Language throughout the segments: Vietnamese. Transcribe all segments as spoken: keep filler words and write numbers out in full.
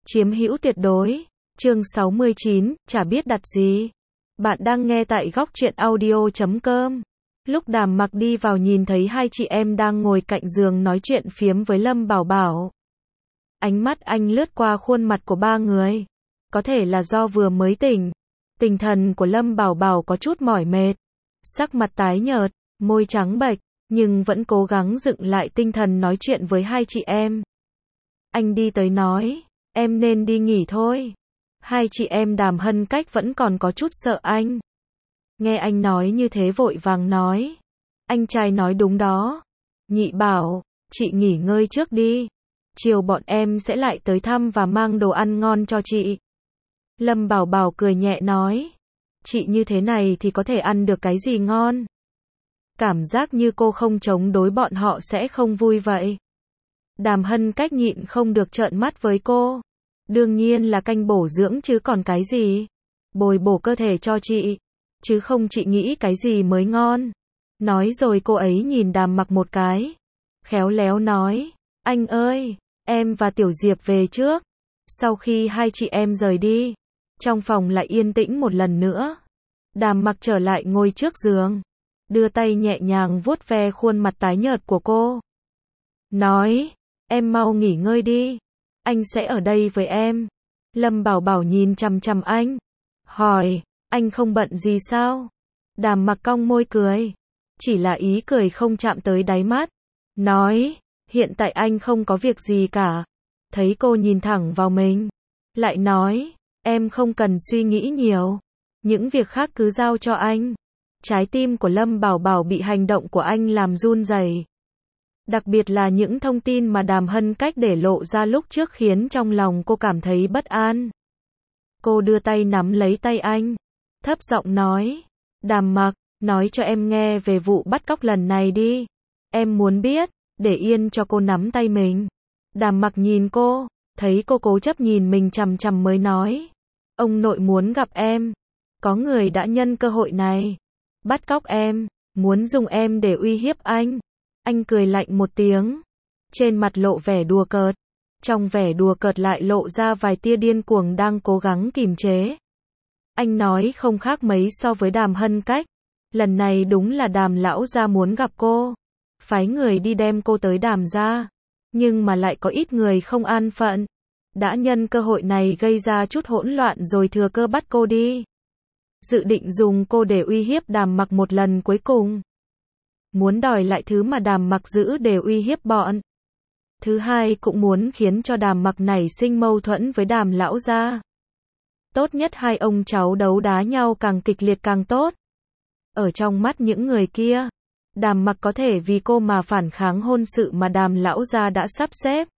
Chiếm hữu tuyệt đối. Chương sáu mươi chín, chả biết đặt gì. Bạn đang nghe tại góc truyện audio chấm com. Lúc Đàm Mặc đi vào nhìn thấy hai chị em đang ngồi cạnh giường nói chuyện phiếm với Lâm Bảo Bảo. Ánh mắt anh lướt qua khuôn mặt của ba người. Có thể là do vừa mới tỉnh. Tinh thần của Lâm Bảo Bảo có chút mỏi mệt. Sắc mặt tái nhợt, môi trắng bệch, nhưng vẫn cố gắng dựng lại tinh thần nói chuyện với hai chị em. Anh đi tới nói, em nên đi nghỉ thôi. Hai chị em Đàm Hân Cách vẫn còn có chút sợ anh. Nghe anh nói như thế vội vàng nói. Anh trai nói đúng đó. Nhị bảo, chị nghỉ ngơi trước đi. Chiều bọn em sẽ lại tới thăm và mang đồ ăn ngon cho chị. Lâm Bảo Bảo cười nhẹ nói. Chị như thế này thì có thể ăn được cái gì ngon? Cảm giác như cô không chống đối bọn họ sẽ không vui vậy. Đàm Hân Cách nhịn không được trợn mắt với cô. Đương nhiên là canh bổ dưỡng chứ còn cái gì. Bồi bổ cơ thể cho chị. Chứ không chị nghĩ cái gì mới ngon. Nói rồi cô ấy nhìn Đàm Mặc một cái. Khéo léo nói. Anh ơi, em và Tiểu Diệp về trước. Sau khi hai chị em rời đi, trong phòng lại yên tĩnh một lần nữa. Đàm Mặc trở lại ngồi trước giường. Đưa tay nhẹ nhàng vuốt ve khuôn mặt tái nhợt của cô. Nói, em mau nghỉ ngơi đi. Anh sẽ ở đây với em. Lâm Bảo Bảo nhìn chằm chằm anh. Hỏi, anh không bận gì sao? Đàm Mặc cong môi cười. Chỉ là ý cười không chạm tới đáy mắt. Nói, hiện tại anh không có việc gì cả. Thấy cô nhìn thẳng vào mình. Lại nói, em không cần suy nghĩ nhiều. Những việc khác cứ giao cho anh. Trái tim của Lâm Bảo Bảo bị hành động của anh làm run rẩy. Đặc biệt là những thông tin mà Đàm Hân Cách để lộ ra lúc trước khiến trong lòng cô cảm thấy bất an. Cô đưa tay nắm lấy tay anh. Thấp giọng nói. Đàm Mặc, nói cho em nghe về vụ bắt cóc lần này đi. Em muốn biết, để yên cho cô nắm tay mình. Đàm Mặc nhìn cô, thấy cô cố chấp nhìn mình chằm chằm mới nói. Ông nội muốn gặp em. Có người đã nhân cơ hội này bắt cóc em, muốn dùng em để uy hiếp anh. Anh cười lạnh một tiếng. Trên mặt lộ vẻ đùa cợt. Trong vẻ đùa cợt lại lộ ra vài tia điên cuồng đang cố gắng kìm chế. Anh nói không khác mấy so với Đàm Hân Cách. Lần này đúng là Đàm lão gia muốn gặp cô. Phái người đi đem cô tới Đàm gia. Nhưng mà lại có ít người không an phận. Đã nhân cơ hội này gây ra chút hỗn loạn rồi thừa cơ bắt cô đi. Dự định dùng cô để uy hiếp Đàm Mặc một lần cuối cùng. Muốn đòi lại thứ mà Đàm Mặc giữ để uy hiếp bọn. Thứ hai cũng muốn khiến cho Đàm Mặc nảy sinh mâu thuẫn với Đàm lão gia. Tốt nhất hai ông cháu đấu đá nhau càng kịch liệt càng tốt. Ở trong mắt những người kia, Đàm Mặc có thể vì cô mà phản kháng hôn sự mà Đàm lão gia đã sắp xếp.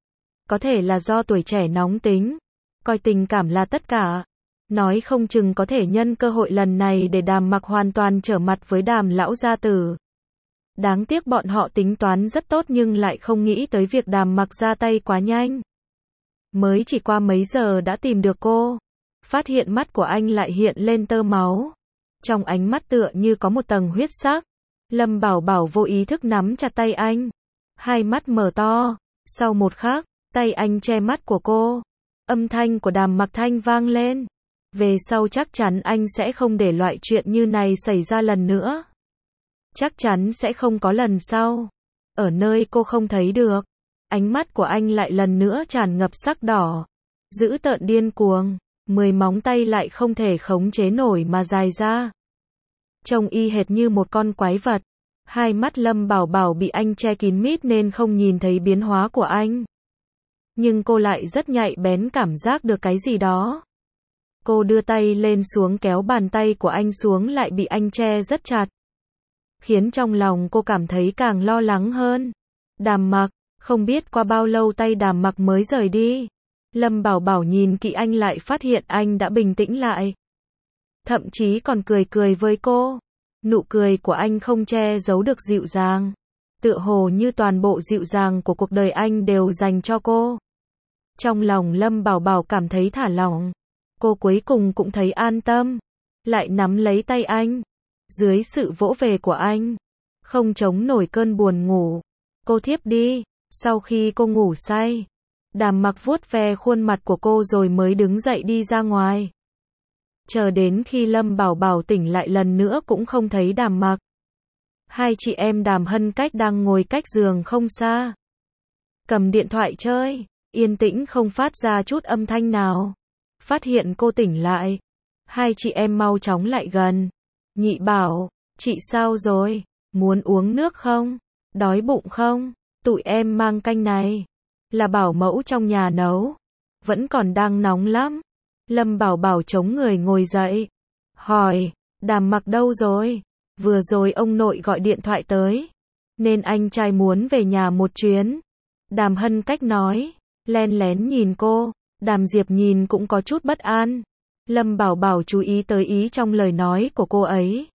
Có thể là do tuổi trẻ nóng tính, coi tình cảm là tất cả. Nói không chừng có thể nhân cơ hội lần này để Đàm Mặc hoàn toàn trở mặt với Đàm lão gia tử. Đáng tiếc bọn họ tính toán rất tốt nhưng lại không nghĩ tới việc Đàm Mặc ra tay quá nhanh. Mới chỉ qua mấy giờ đã tìm được cô. Phát hiện mắt của anh lại hiện lên tơ máu. Trong ánh mắt tựa như có một tầng huyết sắc. Lâm Bảo Bảo vô ý thức nắm chặt tay anh. Hai mắt mở to. Sau một khắc, tay anh che mắt của cô. Âm thanh của Đàm Mặc Thanh vang lên. Về sau chắc chắn anh sẽ không để loại chuyện như này xảy ra lần nữa. Chắc chắn sẽ không có lần sau. Ở nơi cô không thấy được. Ánh mắt của anh lại lần nữa tràn ngập sắc đỏ. Dữ tợn điên cuồng. Mười móng tay lại không thể khống chế nổi mà dài ra. Trông y hệt như một con quái vật. Hai mắt Lâm Bảo Bảo bị anh che kín mít nên không nhìn thấy biến hóa của anh. Nhưng cô lại rất nhạy bén cảm giác được cái gì đó. Cô đưa tay lên xuống kéo bàn tay của anh xuống lại bị anh che rất chặt. Khiến trong lòng cô cảm thấy càng lo lắng hơn. Đàm Mặc, không biết qua bao lâu tay Đàm Mặc mới rời đi. Lâm Bảo Bảo nhìn kỹ anh lại phát hiện anh đã bình tĩnh lại. Thậm chí còn cười cười với cô. Nụ cười của anh không che giấu được dịu dàng. Tựa hồ như toàn bộ dịu dàng của cuộc đời anh đều dành cho cô. Trong lòng Lâm Bảo Bảo cảm thấy thả lỏng. Cô cuối cùng cũng thấy an tâm. Lại nắm lấy tay anh. Dưới sự vỗ về của anh, không chống nổi cơn buồn ngủ. Cô thiếp đi. Sau khi cô ngủ say, Đàm Mặc vuốt ve khuôn mặt của cô rồi mới đứng dậy đi ra ngoài. Chờ đến khi Lâm Bảo Bảo tỉnh lại lần nữa cũng không thấy Đàm Mặc. Hai chị em Đàm Hân Cách đang ngồi cách giường không xa. Cầm điện thoại chơi, yên tĩnh không phát ra chút âm thanh nào. Phát hiện cô tỉnh lại. Hai chị em mau chóng lại gần. Nhị bảo, chị sao rồi? Muốn uống nước không? Đói bụng không? Tụi em mang canh này. Là bảo mẫu trong nhà nấu. Vẫn còn đang nóng lắm. Lâm Bảo Bảo chống người ngồi dậy. Hỏi, Đàm Mặc đâu rồi? Vừa rồi ông nội gọi điện thoại tới. Nên anh trai muốn về nhà một chuyến. Đàm Hân Cách nói. Len lén nhìn cô. Đàm Diệp nhìn cũng có chút bất an. Lâm Bảo Bảo chú ý tới ý trong lời nói của cô ấy.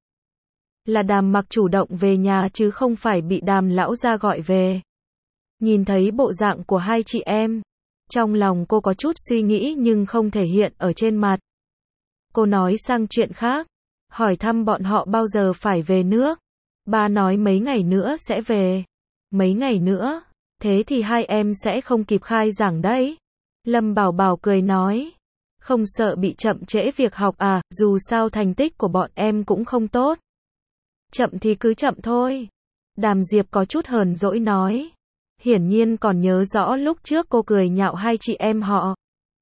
Là Đàm Mặc chủ động về nhà chứ không phải bị Đàm lão gia gọi về. Nhìn thấy bộ dạng của hai chị em. Trong lòng cô có chút suy nghĩ nhưng không thể hiện ở trên mặt. Cô nói sang chuyện khác. Hỏi thăm bọn họ bao giờ phải về nước. Ba nói mấy ngày nữa sẽ về. Mấy ngày nữa? Thế thì hai em sẽ không kịp khai giảng đấy. Lâm Bảo Bảo cười nói. Không sợ bị chậm trễ việc học à, dù sao thành tích của bọn em cũng không tốt. Chậm thì cứ chậm thôi. Đàm Diệp có chút hờn dỗi nói. Hiển nhiên còn nhớ rõ lúc trước cô cười nhạo hai chị em họ.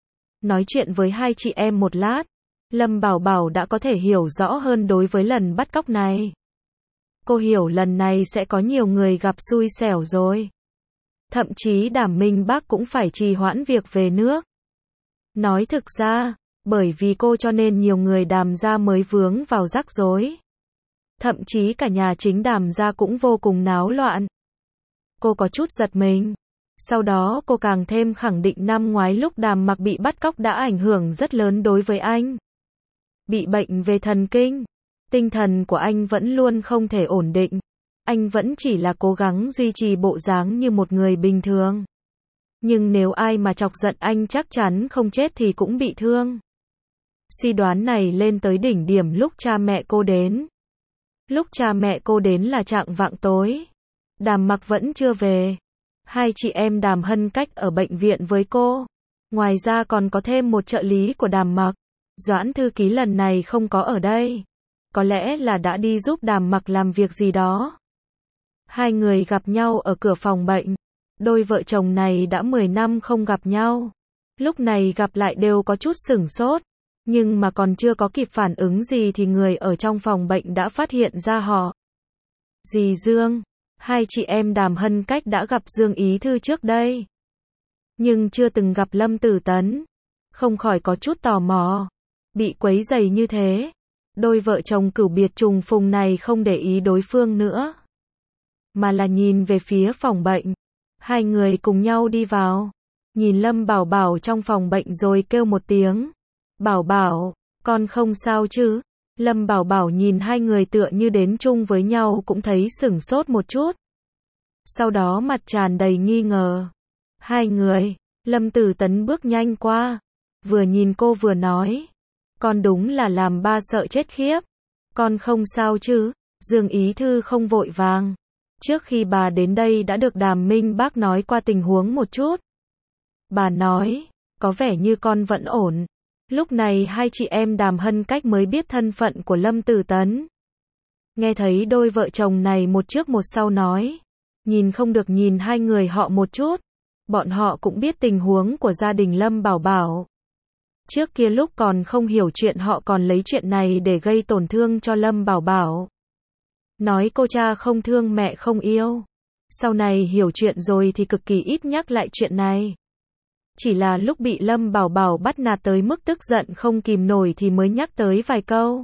Nói chuyện với hai chị em một lát. Lâm Bảo Bảo đã có thể hiểu rõ hơn đối với lần bắt cóc này. Cô hiểu lần này sẽ có nhiều người gặp xui xẻo rồi. Thậm chí Đàm Minh Bác cũng phải trì hoãn việc về nước. Nói thực ra, bởi vì cô cho nên nhiều người Đàm gia mới vướng vào rắc rối. Thậm chí cả nhà chính Đàm gia cũng vô cùng náo loạn. Cô có chút giật mình. Sau đó cô càng thêm khẳng định năm ngoái lúc Đàm Mặc bị bắt cóc đã ảnh hưởng rất lớn đối với anh. Bị bệnh về thần kinh. Tinh thần của anh vẫn luôn không thể ổn định. Anh vẫn chỉ là cố gắng duy trì bộ dáng như một người bình thường. Nhưng nếu ai mà chọc giận anh chắc chắn không chết thì cũng bị thương. Suy đoán này lên tới đỉnh điểm lúc cha mẹ cô đến. Lúc cha mẹ cô đến là chạng vạng tối. Đàm Mặc vẫn chưa về. Hai chị em Đàm Hân Cách ở bệnh viện với cô. Ngoài ra còn có thêm một trợ lý của Đàm Mặc. Doãn thư ký lần này không có ở đây. Có lẽ là đã đi giúp Đàm Mặc làm việc gì đó. Hai người gặp nhau ở cửa phòng bệnh. Đôi vợ chồng này đã mười năm không gặp nhau. Lúc này gặp lại đều có chút sửng sốt. Nhưng mà còn chưa có kịp phản ứng gì thì người ở trong phòng bệnh đã phát hiện ra họ. Dì Dương. Hai chị em Đàm Hân Cách đã gặp Dương Ý Thư trước đây. Nhưng chưa từng gặp Lâm Tử Tấn. Không khỏi có chút tò mò. Bị quấy rầy như thế. Đôi vợ chồng cửu biệt trùng phùng này không để ý đối phương nữa. Mà là nhìn về phía phòng bệnh. Hai người cùng nhau đi vào. Nhìn Lâm Bảo Bảo trong phòng bệnh rồi kêu một tiếng. Bảo Bảo, con không sao chứ? Lâm Bảo Bảo nhìn hai người tựa như đến chung với nhau cũng thấy sửng sốt một chút. Sau đó mặt tràn đầy nghi ngờ. Hai người, Lâm Tử Tấn bước nhanh qua. Vừa nhìn cô vừa nói. Con đúng là làm ba sợ chết khiếp. Con không sao chứ? Dương Ý Thư không vội vàng. Trước khi bà đến đây đã được Đàm Minh Bác nói qua tình huống một chút. Bà nói, có vẻ như con vẫn ổn. Lúc này hai chị em Đàm Hân Cách mới biết thân phận của Lâm Tử Tấn. Nghe thấy đôi vợ chồng này một trước một sau nói. Nhìn không được nhìn hai người họ một chút. Bọn họ cũng biết tình huống của gia đình Lâm Bảo Bảo. Trước kia lúc còn không hiểu chuyện họ còn lấy chuyện này để gây tổn thương cho Lâm Bảo Bảo. Nói cô cha không thương mẹ không yêu. Sau này hiểu chuyện rồi thì cực kỳ ít nhắc lại chuyện này. Chỉ là lúc bị Lâm Bảo Bảo bắt nạt tới mức tức giận không kìm nổi thì mới nhắc tới vài câu.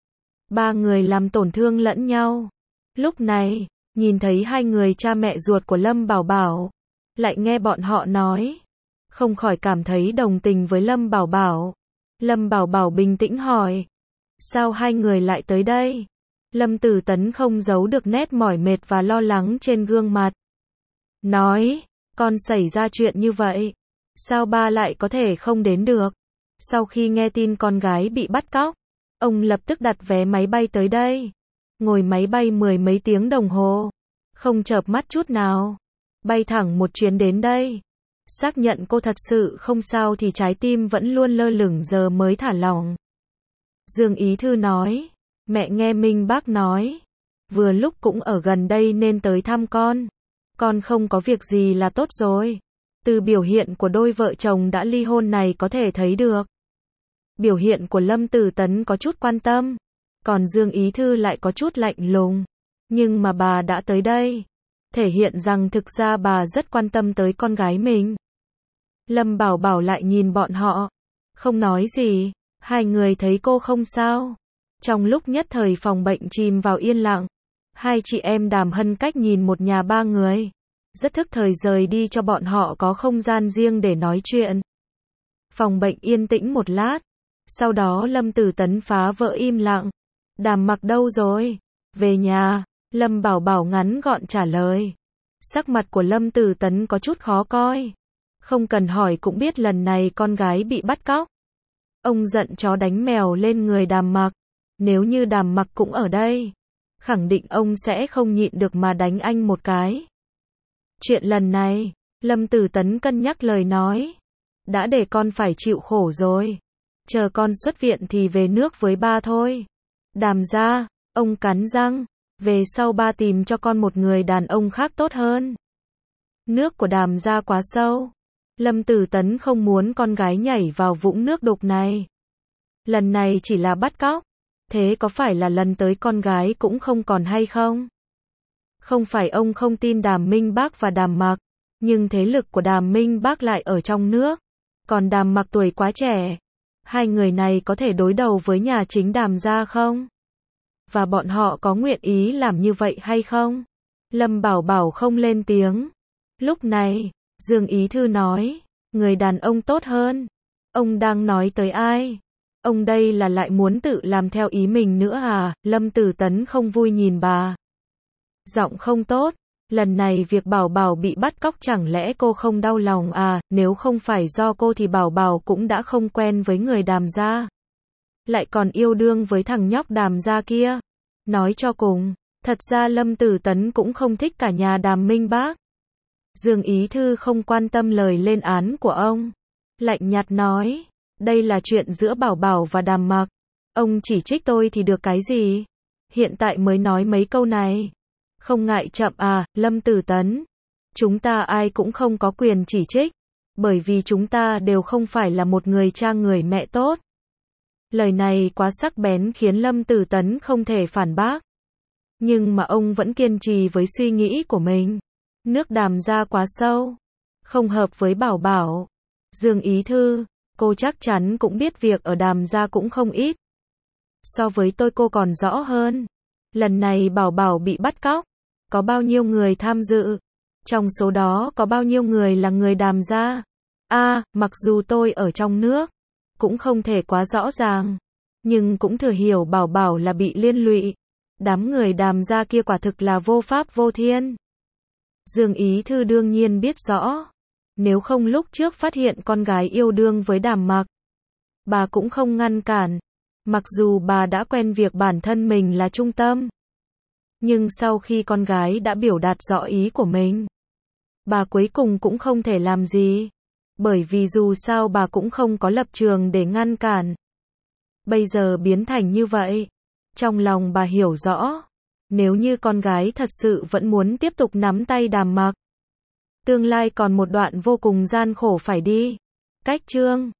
Ba người làm tổn thương lẫn nhau. Lúc này, nhìn thấy hai người cha mẹ ruột của Lâm Bảo Bảo. Lại nghe bọn họ nói. Không khỏi cảm thấy đồng tình với Lâm Bảo Bảo. Lâm Bảo Bảo bình tĩnh hỏi. Sao hai người lại tới đây? Lâm Tử Tấn không giấu được nét mỏi mệt và lo lắng trên gương mặt. Nói, con xảy ra chuyện như vậy. Sao ba lại có thể không đến được? Sau khi nghe tin con gái bị bắt cóc, ông lập tức đặt vé máy bay tới đây. Ngồi máy bay mười mấy tiếng đồng hồ. Không chợp mắt chút nào. Bay thẳng một chuyến đến đây. Xác nhận cô thật sự không sao thì trái tim vẫn luôn lơ lửng giờ mới thả lỏng. Dương Ý Thư nói, mẹ nghe Minh bác nói, vừa lúc cũng ở gần đây nên tới thăm con. Con không có việc gì là tốt rồi. Từ biểu hiện của đôi vợ chồng đã ly hôn này có thể thấy được. Biểu hiện của Lâm Tử Tấn có chút quan tâm, còn Dương Ý Thư lại có chút lạnh lùng. Nhưng mà bà đã tới đây, thể hiện rằng thực ra bà rất quan tâm tới con gái mình. Lâm Bảo Bảo lại nhìn bọn họ, không nói gì, hai người thấy cô không sao. Trong lúc nhất thời phòng bệnh chìm vào yên lặng, hai chị em Đàm Hân Cách nhìn một nhà ba người, rất thức thời rời đi cho bọn họ có không gian riêng để nói chuyện. Phòng bệnh yên tĩnh một lát, sau đó Lâm Tử Tấn phá vỡ im lặng. Đàm Mặc đâu rồi? Về nhà, Lâm Bảo Bảo ngắn gọn trả lời. Sắc mặt của Lâm Tử Tấn có chút khó coi. Không cần hỏi cũng biết lần này con gái bị bắt cóc. Ông giận chó đánh mèo lên người Đàm Mặc. Nếu như Đàm Mặc cũng ở đây, khẳng định ông sẽ không nhịn được mà đánh anh một cái. Chuyện lần này, Lâm Tử Tấn cân nhắc lời nói. Đã để con phải chịu khổ rồi. Chờ con xuất viện thì về nước với ba thôi. Đàm gia, ông cắn răng. Về sau ba tìm cho con một người đàn ông khác tốt hơn. Nước của Đàm gia quá sâu. Lâm Tử Tấn không muốn con gái nhảy vào vũng nước đục này. Lần này chỉ là bắt cóc. Thế có phải là lần tới con gái cũng không còn hay không? Không phải ông không tin Đàm Minh Bác và Đàm Mặc, nhưng thế lực của Đàm Minh Bác lại ở trong nước. Còn Đàm Mặc tuổi quá trẻ. Hai người này có thể đối đầu với nhà chính Đàm gia không? Và bọn họ có nguyện ý làm như vậy hay không? Lâm Bảo Bảo không lên tiếng. Lúc này, Dương Ý Thư nói, người đàn ông tốt hơn. Ông đang nói tới ai? Ông đây là lại muốn tự làm theo ý mình nữa à? Lâm Tử Tấn không vui nhìn bà. Giọng không tốt. Lần này việc Bảo Bảo bị bắt cóc chẳng lẽ cô không đau lòng à? Nếu không phải do cô thì Bảo Bảo cũng đã không quen với người Đàm gia. Lại còn yêu đương với thằng nhóc Đàm gia kia. Nói cho cùng, thật ra Lâm Tử Tấn cũng không thích cả nhà Đàm Minh Bác. Dương Ý Thư không quan tâm lời lên án của ông. Lạnh nhạt nói, đây là chuyện giữa Bảo Bảo và Đàm Mặc. Ông chỉ trích tôi thì được cái gì? Hiện tại mới nói mấy câu này. Không ngại chậm à, Lâm Tử Tấn. Chúng ta ai cũng không có quyền chỉ trích. Bởi vì chúng ta đều không phải là một người cha người mẹ tốt. Lời này quá sắc bén khiến Lâm Tử Tấn không thể phản bác. Nhưng mà ông vẫn kiên trì với suy nghĩ của mình. Nước Đàm gia quá sâu. Không hợp với Bảo Bảo. Dương Ý Thư, cô chắc chắn cũng biết việc ở Đàm gia cũng không ít. So với tôi cô còn rõ hơn. Lần này Bảo Bảo bị bắt cóc. Có bao nhiêu người tham dự? Trong số đó có bao nhiêu người là người Đàm gia? A, à, mặc dù tôi ở trong nước, cũng không thể quá rõ ràng. Nhưng cũng thừa hiểu Bảo Bảo là bị liên lụy. Đám người Đàm gia kia quả thực là vô pháp vô thiên. Dương Ý Thư đương nhiên biết rõ. Nếu không lúc trước phát hiện con gái yêu đương với Đàm Mặc, bà cũng không ngăn cản. Mặc dù bà đã quen việc bản thân mình là trung tâm. Nhưng sau khi con gái đã biểu đạt rõ ý của mình, bà cuối cùng cũng không thể làm gì. Bởi vì dù sao bà cũng không có lập trường để ngăn cản. Bây giờ biến thành như vậy. Trong lòng bà hiểu rõ. Nếu như con gái thật sự vẫn muốn tiếp tục nắm tay Đàm Mặc, tương lai còn một đoạn vô cùng gian khổ phải đi. Cách chương